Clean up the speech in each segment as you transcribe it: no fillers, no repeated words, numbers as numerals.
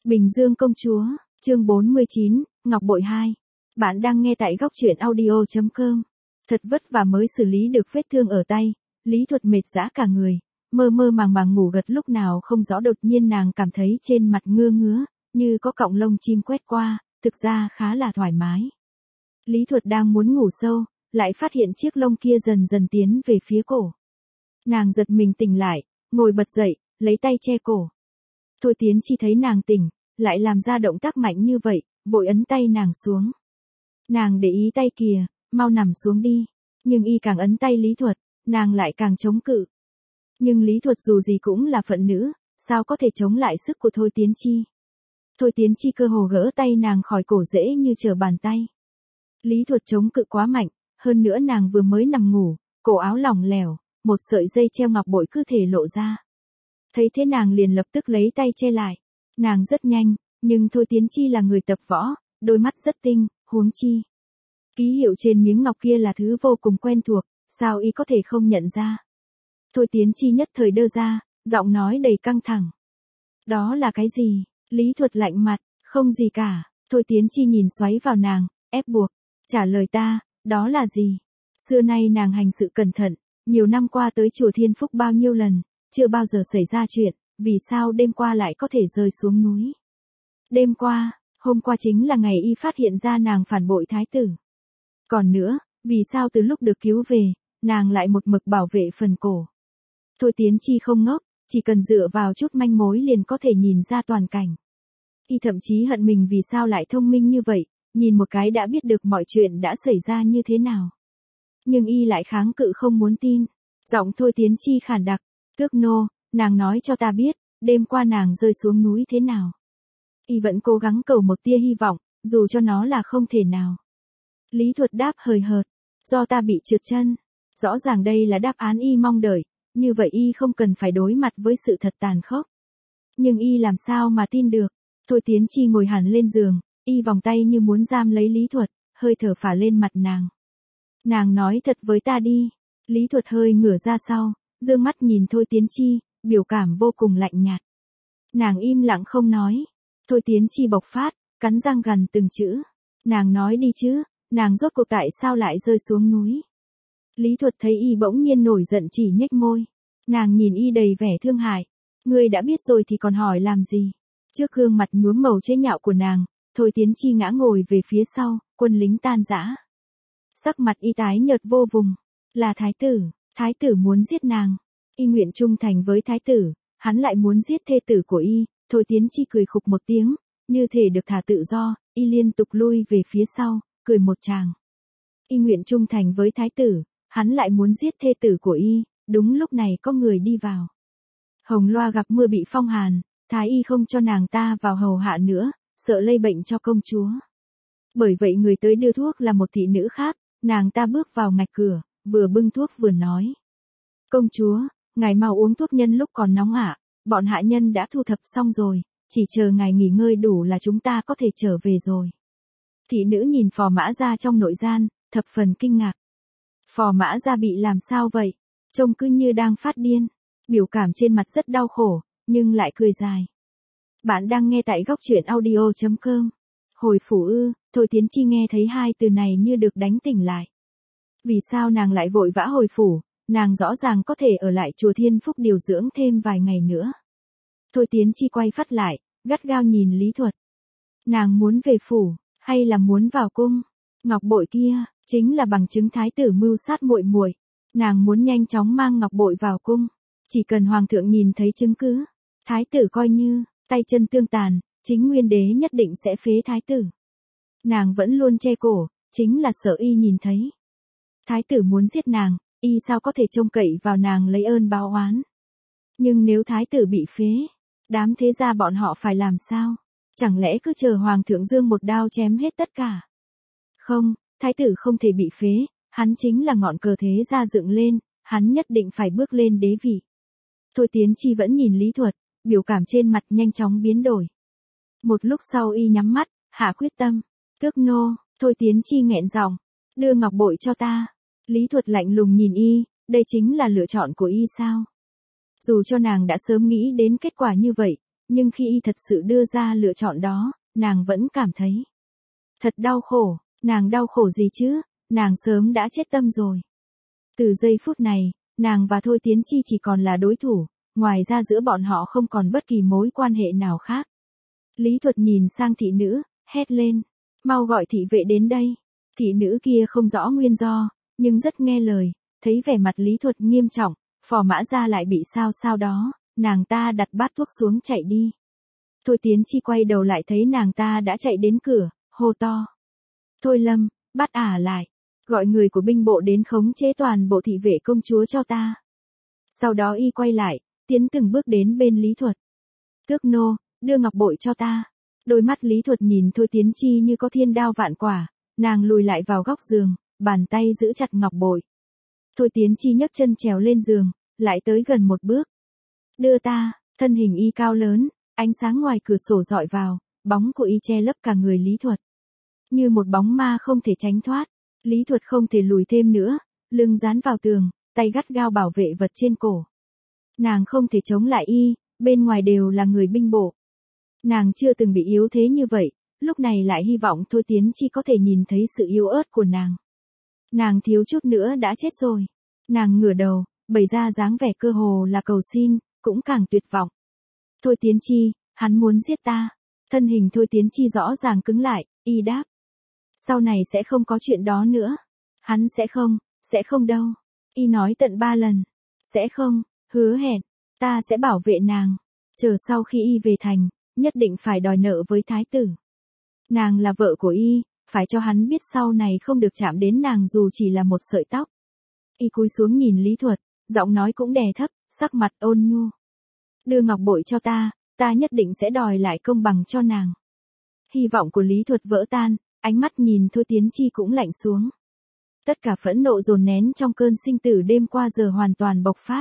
Bình Dương công chúa, chương 49, Ngọc Bội 2. Bạn đang nghe tại góc truyện audio.com. Thật vất vả mới xử lý được vết thương ở tay, Lý Thuật mệt rã cả người, mơ mơ màng màng ngủ gật lúc nào không rõ, đột nhiên nàng cảm thấy trên mặt ngứa ngứa, như có cọng lông chim quét qua, thực ra khá là thoải mái. Lý Thuật đang muốn ngủ sâu, lại phát hiện chiếc lông kia dần dần tiến về phía cổ. Nàng giật mình tỉnh lại, ngồi bật dậy, lấy tay che cổ. Thôi Tiến Chi thấy nàng tỉnh, lại làm ra động tác mạnh như vậy, vội ấn tay nàng xuống. Nàng để ý tay kìa, mau nằm xuống đi. Nhưng y càng ấn tay Lý Thuật, nàng lại càng chống cự. Nhưng Lý Thuật dù gì cũng là phận nữ, sao có thể chống lại sức của Thôi Tiến Chi. Thôi Tiến Chi cơ hồ gỡ tay nàng khỏi cổ dễ như trở bàn tay. Lý Thuật chống cự quá mạnh, hơn nữa nàng vừa mới nằm ngủ, cổ áo lỏng lẻo, một sợi dây treo ngọc bội cứ thể lộ ra. Thấy thế nàng liền lập tức lấy tay che lại. Nàng rất nhanh, nhưng Thôi Tiến Chi là người tập võ, đôi mắt rất tinh, huống chi. Ký hiệu trên miếng ngọc kia là thứ vô cùng quen thuộc, sao y có thể không nhận ra. Thôi Tiến Chi nhất thời đơ ra, giọng nói đầy căng thẳng. Đó là cái gì? Lý Thuật lạnh mặt, không gì cả. Thôi Tiến Chi nhìn xoáy vào nàng, ép buộc. Trả lời ta, đó là gì? Xưa nay nàng hành sự cẩn thận, nhiều năm qua tới chùa Thiên Phúc bao nhiêu lần, chưa bao giờ xảy ra chuyện, vì sao đêm qua lại có thể rơi xuống núi? Đêm qua, hôm qua chính là ngày y phát hiện ra nàng phản bội thái tử. Còn nữa, vì sao từ lúc được cứu về, nàng lại một mực bảo vệ phần cổ? Thôi Tiến Chi không ngốc, chỉ cần dựa vào chút manh mối liền có thể nhìn ra toàn cảnh. Y thậm chí hận mình vì sao lại thông minh như vậy, nhìn một cái đã biết được mọi chuyện đã xảy ra như thế nào. Nhưng y lại kháng cự không muốn tin. Giọng Thôi Tiến Chi khản đặc, Tước nô, nàng nói cho ta biết, đêm qua nàng rơi xuống núi thế nào. Y vẫn cố gắng cầu một tia hy vọng, dù cho nó là không thể nào. Lý Thuật đáp hời hợt, do ta bị trượt chân. Rõ ràng đây là đáp án y mong đợi, như vậy y không cần phải đối mặt với sự thật tàn khốc. Nhưng y làm sao mà tin được. Thôi Tiến Chi ngồi hẳn lên giường, y vòng tay như muốn giam lấy Lý Thuật, hơi thở phả lên mặt nàng. Nàng nói thật với ta đi. Lý Thuật hơi ngửa ra sau, dương mắt nhìn Thôi Tiến Chi, biểu cảm vô cùng lạnh nhạt. Nàng im lặng không nói. Thôi Tiến Chi bộc phát, cắn răng gằn từng chữ. Nàng nói đi chứ, nàng rốt cuộc tại sao lại rơi xuống núi. Lý Thuật thấy y bỗng nhiên nổi giận chỉ nhếch môi. Nàng nhìn y đầy vẻ thương hại. Ngươi đã biết rồi thì còn hỏi làm gì. Trước gương mặt nhuốm màu chế nhạo của nàng, Thôi Tiến Chi ngã ngồi về phía sau, quân lính tan rã. Sắc mặt y tái nhợt vô vùng. Là thái tử muốn giết nàng. Y nguyện trung thành với thái tử, hắn lại muốn giết thê tử của y. Thôi Tiến Chi cười khục một tiếng, như thể được thả tự do, y liên tục lui về phía sau, cười một tràng. Y nguyện trung thành với thái tử, hắn lại muốn giết thê tử của y. Đúng lúc này có người đi vào. Hồng Loa gặp mưa bị phong hàn, thái y không cho nàng ta vào hầu hạ nữa, sợ lây bệnh cho công chúa. Bởi vậy người tới đưa thuốc là một thị nữ khác, nàng ta bước vào ngạch cửa, vừa bưng thuốc vừa nói. Công chúa, ngài mau uống thuốc nhân lúc còn nóng ạ, bọn hạ nhân đã thu thập xong rồi, chỉ chờ ngài nghỉ ngơi đủ là chúng ta có thể trở về rồi. Thị nữ nhìn Phò Mã Gia trong nội gian, thập phần kinh ngạc. Phò Mã Gia bị làm sao vậy? Trông cứ như đang phát điên, biểu cảm trên mặt rất đau khổ, nhưng lại cười dài. Bạn đang nghe tại góc truyện audio.com. Hồi phủ ư? Thôi Tiến Chi nghe thấy hai từ này như được đánh tỉnh lại. Vì sao nàng lại vội vã hồi phủ, nàng rõ ràng có thể ở lại chùa Thiên Phúc điều dưỡng thêm vài ngày nữa. Thôi Tiến Chi quay phát lại, gắt gao nhìn Lý Thuật. Nàng muốn về phủ, hay là muốn vào cung? Ngọc bội kia, chính là bằng chứng thái tử mưu sát muội muội. Nàng muốn nhanh chóng mang ngọc bội vào cung. Chỉ cần hoàng thượng nhìn thấy chứng cứ, thái tử coi như tay chân tương tàn, chính nguyên đế nhất định sẽ phế thái tử. Nàng vẫn luôn che cổ, chính là sợ y nhìn thấy. Thái tử muốn giết nàng, y sao có thể trông cậy vào nàng lấy ơn báo oán. Nhưng nếu thái tử bị phế, đám thế gia bọn họ phải làm sao? Chẳng lẽ cứ chờ hoàng thượng giương một đao chém hết tất cả? Không, thái tử không thể bị phế, hắn chính là ngọn cờ thế gia dựng lên, hắn nhất định phải bước lên đế vị. Thôi Tiến Chi vẫn nhìn Lý Thuật, biểu cảm trên mặt nhanh chóng biến đổi. Một lúc sau y nhắm mắt, hạ quyết tâm. Tước nô, Thôi Tiến Chi nghẹn giọng, đưa ngọc bội cho ta. Lý Thuật lạnh lùng nhìn y, đây chính là lựa chọn của y sao? Dù cho nàng đã sớm nghĩ đến kết quả như vậy, nhưng khi y thật sự đưa ra lựa chọn đó, nàng vẫn cảm thấy thật đau khổ. Nàng đau khổ gì chứ, nàng sớm đã chết tâm rồi. Từ giây phút này, nàng và Thôi Tiến Chi chỉ còn là đối thủ, ngoài ra giữa bọn họ không còn bất kỳ mối quan hệ nào khác. Lý Thuật nhìn sang thị nữ, hét lên, mau gọi thị vệ đến đây. Thị nữ kia không rõ nguyên do, nhưng rất nghe lời, thấy vẻ mặt Lý Thuật nghiêm trọng, Phò Mã Gia lại bị sao đó, nàng ta đặt bát thuốc xuống chạy đi. Thôi Tiến Chi quay đầu lại thấy nàng ta đã chạy đến cửa, hô to. Thôi Lâm, bắt ả lại, gọi người của binh bộ đến khống chế toàn bộ thị vệ công chúa cho ta. Sau đó y quay lại, tiến từng bước đến bên Lý Thuật. Tước nô, đưa ngọc bội cho ta. Đôi mắt Lý Thuật nhìn Thôi Tiến Chi như có thiên đao vạn quả, nàng lùi lại vào góc giường, bàn tay giữ chặt ngọc bội. Thôi Tiến Chi nhấc chân trèo lên giường, lại tới gần một bước. Đưa ta, thân hình y cao lớn, ánh sáng ngoài cửa sổ dọi vào, bóng của y che lấp cả người Lý Thuật. Như một bóng ma không thể tránh thoát, Lý Thuật không thể lùi thêm nữa, lưng dán vào tường, tay gắt gao bảo vệ vật trên cổ. Nàng không thể chống lại y, bên ngoài đều là người binh bộ. Nàng chưa từng bị yếu thế như vậy, lúc này lại hy vọng Thôi Tiến Chi có thể nhìn thấy sự yếu ớt của nàng. Nàng thiếu chút nữa đã chết rồi. Nàng ngửa đầu, bày ra dáng vẻ cơ hồ là cầu xin, cũng càng tuyệt vọng. Thôi Tiến Chi, hắn muốn giết ta. Thân hình Thôi Tiến Chi rõ ràng cứng lại, y đáp. Sau này sẽ không có chuyện đó nữa. Hắn sẽ không đâu. Y nói tận 3 lần. Sẽ không, hứa hẹn, ta sẽ bảo vệ nàng. Chờ sau khi y về thành, nhất định phải đòi nợ với thái tử. Nàng là vợ của y, phải cho hắn biết sau này không được chạm đến nàng dù chỉ là một sợi tóc. Y cúi xuống nhìn Lý Thuật, giọng nói cũng đè thấp, sắc mặt ôn nhu. Đưa ngọc bội cho ta nhất định sẽ đòi lại công bằng cho nàng. Hy vọng của Lý Thuật vỡ tan, ánh mắt nhìn Thôi Tiến Chi cũng lạnh xuống. Tất cả phẫn nộ dồn nén trong cơn sinh tử đêm qua giờ hoàn toàn bộc phát.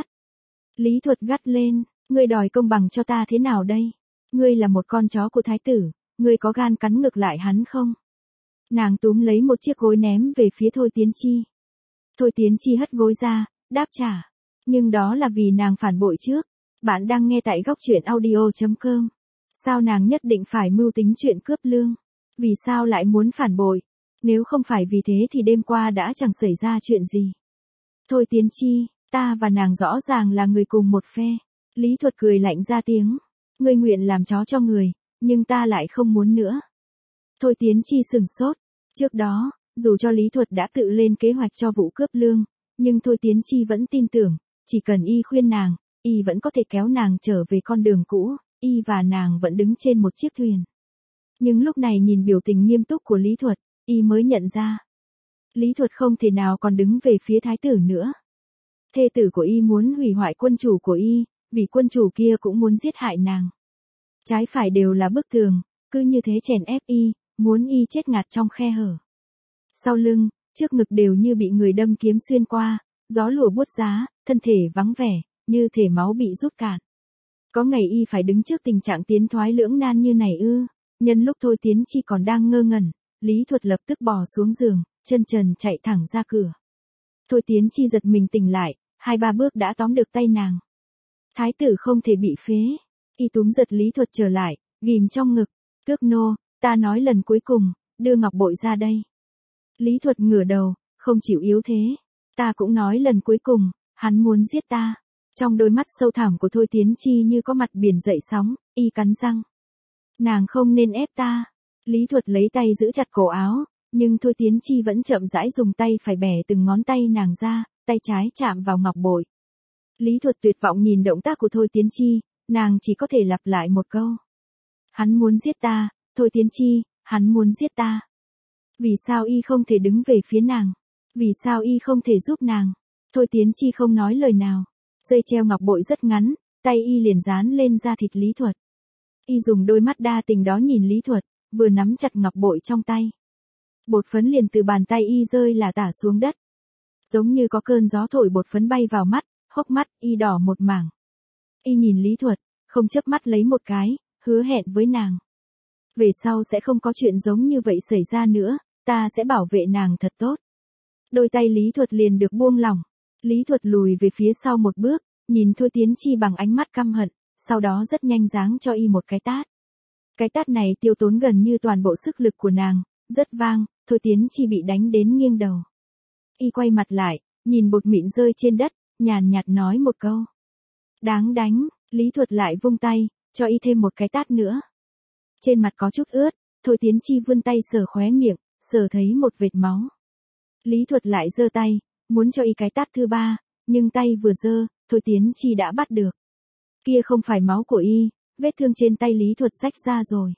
Lý Thuật gắt lên, ngươi đòi công bằng cho ta thế nào đây? Ngươi là một con chó của thái tử, ngươi có gan cắn ngược lại hắn không? Nàng túm lấy một chiếc gối ném về phía Thôi Tiến Chi. Thôi Tiến Chi hất gối ra, đáp trả. Nhưng đó là vì nàng phản bội trước. Bạn đang nghe tại góc truyện audio.com. Sao nàng nhất định phải mưu tính chuyện cướp lương? Vì sao lại muốn phản bội? Nếu không phải vì thế thì đêm qua đã chẳng xảy ra chuyện gì. Thôi Tiến Chi, ta và nàng rõ ràng là người cùng một phe. Lý Thuật cười lạnh ra tiếng. Ngươi nguyện làm chó cho người, nhưng ta lại không muốn nữa. Thôi Tiến Chi sửng sốt. Trước đó, dù cho Lý Thuật đã tự lên kế hoạch cho vụ cướp lương, nhưng Thôi Tiến Chi vẫn tin tưởng, chỉ cần y khuyên nàng, y vẫn có thể kéo nàng trở về con đường cũ, y và nàng vẫn đứng trên một chiếc thuyền. Nhưng lúc này nhìn biểu tình nghiêm túc của Lý Thuật, y mới nhận ra. Lý Thuật không thể nào còn đứng về phía thái tử nữa. Thê tử của y muốn hủy hoại quân chủ của y, vì quân chủ kia cũng muốn giết hại nàng. Trái phải đều là bức tường, cứ như thế chèn ép y, muốn y chết ngạt trong khe hở. Sau lưng, trước ngực đều như bị người đâm kiếm xuyên qua, gió lùa buốt giá, thân thể vắng vẻ, như thể máu bị rút cạn. Có ngày y phải đứng trước tình trạng tiến thoái lưỡng nan như này ư? Nhân lúc Thôi Tiến Chi còn đang ngơ ngẩn, Lý Thuật lập tức bò xuống giường, chân trần chạy thẳng ra cửa. Thôi Tiến Chi giật mình tỉnh lại, 2-3 bước đã tóm được tay nàng. Thái tử không thể bị phế. Y túm giật Lý Thuật trở lại, ghim trong ngực. Tước nô, ta nói lần cuối cùng, đưa ngọc bội ra đây. Lý Thuật ngửa đầu, không chịu yếu thế. Ta cũng nói lần cuối cùng, hắn muốn giết ta. Trong đôi mắt sâu thẳm của Thôi Tiến Chi như có mặt biển dậy sóng, y cắn răng. Nàng không nên ép ta. Lý Thuật lấy tay giữ chặt cổ áo, nhưng Thôi Tiến Chi vẫn chậm rãi dùng tay phải bẻ từng ngón tay nàng ra, tay trái chạm vào ngọc bội. Lý Thuật tuyệt vọng nhìn động tác của Thôi Tiến Chi, nàng chỉ có thể lặp lại một câu. Hắn muốn giết ta, Thôi Tiến Chi, hắn muốn giết ta. Vì sao y không thể đứng về phía nàng? Vì sao y không thể giúp nàng? Thôi Tiến Chi không nói lời nào. Dây treo ngọc bội rất ngắn, tay y liền dán lên da thịt Lý Thuật. Y dùng đôi mắt đa tình đó nhìn Lý Thuật, vừa nắm chặt ngọc bội trong tay. Bột phấn liền từ bàn tay y rơi là tả xuống đất. Giống như có cơn gió thổi bột phấn bay vào mắt, hốc mắt y đỏ một mảng. Y nhìn Lý Thuật, không chớp mắt lấy một cái, hứa hẹn với nàng. Về sau sẽ không có chuyện giống như vậy xảy ra nữa, ta sẽ bảo vệ nàng thật tốt. Đôi tay Lý Thuật liền được buông lỏng. Lý Thuật lùi về phía sau một bước, nhìn Thôi Tiến Chi bằng ánh mắt căm hận, sau đó rất nhanh giáng cho y một cái tát. Cái tát này tiêu tốn gần như toàn bộ sức lực của nàng, rất vang, Thôi Tiến Chi bị đánh đến nghiêng đầu. Y quay mặt lại, nhìn bột mịn rơi trên đất, nhàn nhạt nói một câu. Đáng đánh, Lý Thuật lại vung tay, cho y thêm một cái tát nữa. Trên mặt có chút ướt, Thôi Tiến Chi vươn tay sờ khóe miệng, sờ thấy một vệt máu. Lý Thuật lại giơ tay, muốn cho y cái tát thứ ba, nhưng tay vừa giơ, Thôi Tiến Chi đã bắt được. Kia không phải máu của y, vết thương trên tay Lý Thuật rách ra rồi.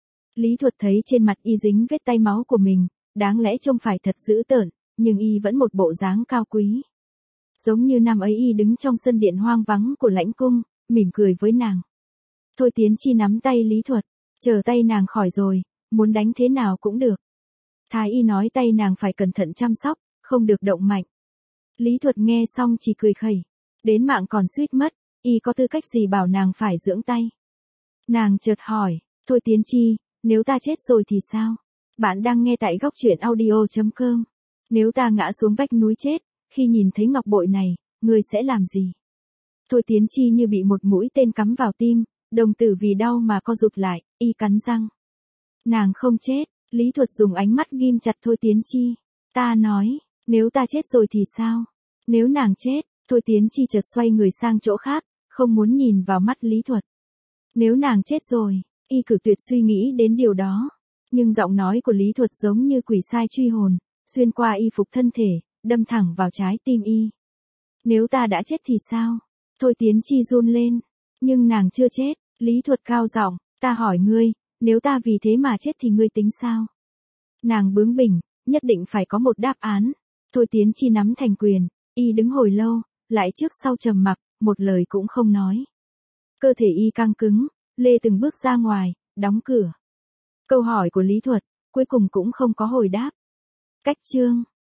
Lý Thuật thấy trên mặt y dính vết tay máu của mình, đáng lẽ trông phải thật dữ tợn, nhưng y vẫn một bộ dáng cao quý. Giống như năm ấy y đứng trong sân điện hoang vắng của lãnh cung, mỉm cười với nàng. Thôi Tiến Chi nắm tay Lý Thuật, chờ tay nàng khỏi rồi, muốn đánh thế nào cũng được. Thái y nói tay nàng phải cẩn thận chăm sóc, không được động mạnh. Lý Thuật nghe xong chỉ cười khẩy, đến mạng còn suýt mất, y có tư cách gì bảo nàng phải dưỡng tay. Nàng chợt hỏi, Thôi Tiến Chi, nếu ta chết rồi thì sao? Bạn đang nghe tại góc truyện audio.com. Nếu ta ngã xuống vách núi chết, khi nhìn thấy ngọc bội này, ngươi sẽ làm gì? Thôi Tiến Chi như bị một mũi tên cắm vào tim, đồng tử vì đau mà co rụt lại, y cắn răng. Nàng không chết, Lý Thuật dùng ánh mắt ghim chặt Thôi Tiến Chi. Ta nói, nếu ta chết rồi thì sao? Nếu nàng chết, Thôi Tiến Chi chợt xoay người sang chỗ khác, không muốn nhìn vào mắt Lý Thuật. Nếu nàng chết rồi, y cử tuyệt suy nghĩ đến điều đó. Nhưng giọng nói của Lý Thuật giống như quỷ sai truy hồn, xuyên qua y phục thân thể, đâm thẳng vào trái tim y. Nếu ta đã chết thì sao? Thôi Tiến Chi run lên. Nhưng nàng chưa chết, Lý Thuật cao giọng, ta hỏi ngươi, nếu ta vì thế mà chết thì ngươi tính sao? Nàng bướng bỉnh, nhất định phải có một đáp án. Thôi Tiến Chi nắm thành quyền, y đứng hồi lâu, lại trước sau trầm mặc, một lời cũng không nói. Cơ thể y căng cứng, lê từng bước ra ngoài, đóng cửa. Câu hỏi của Lý Thuật, cuối cùng cũng không có hồi đáp. Cách chương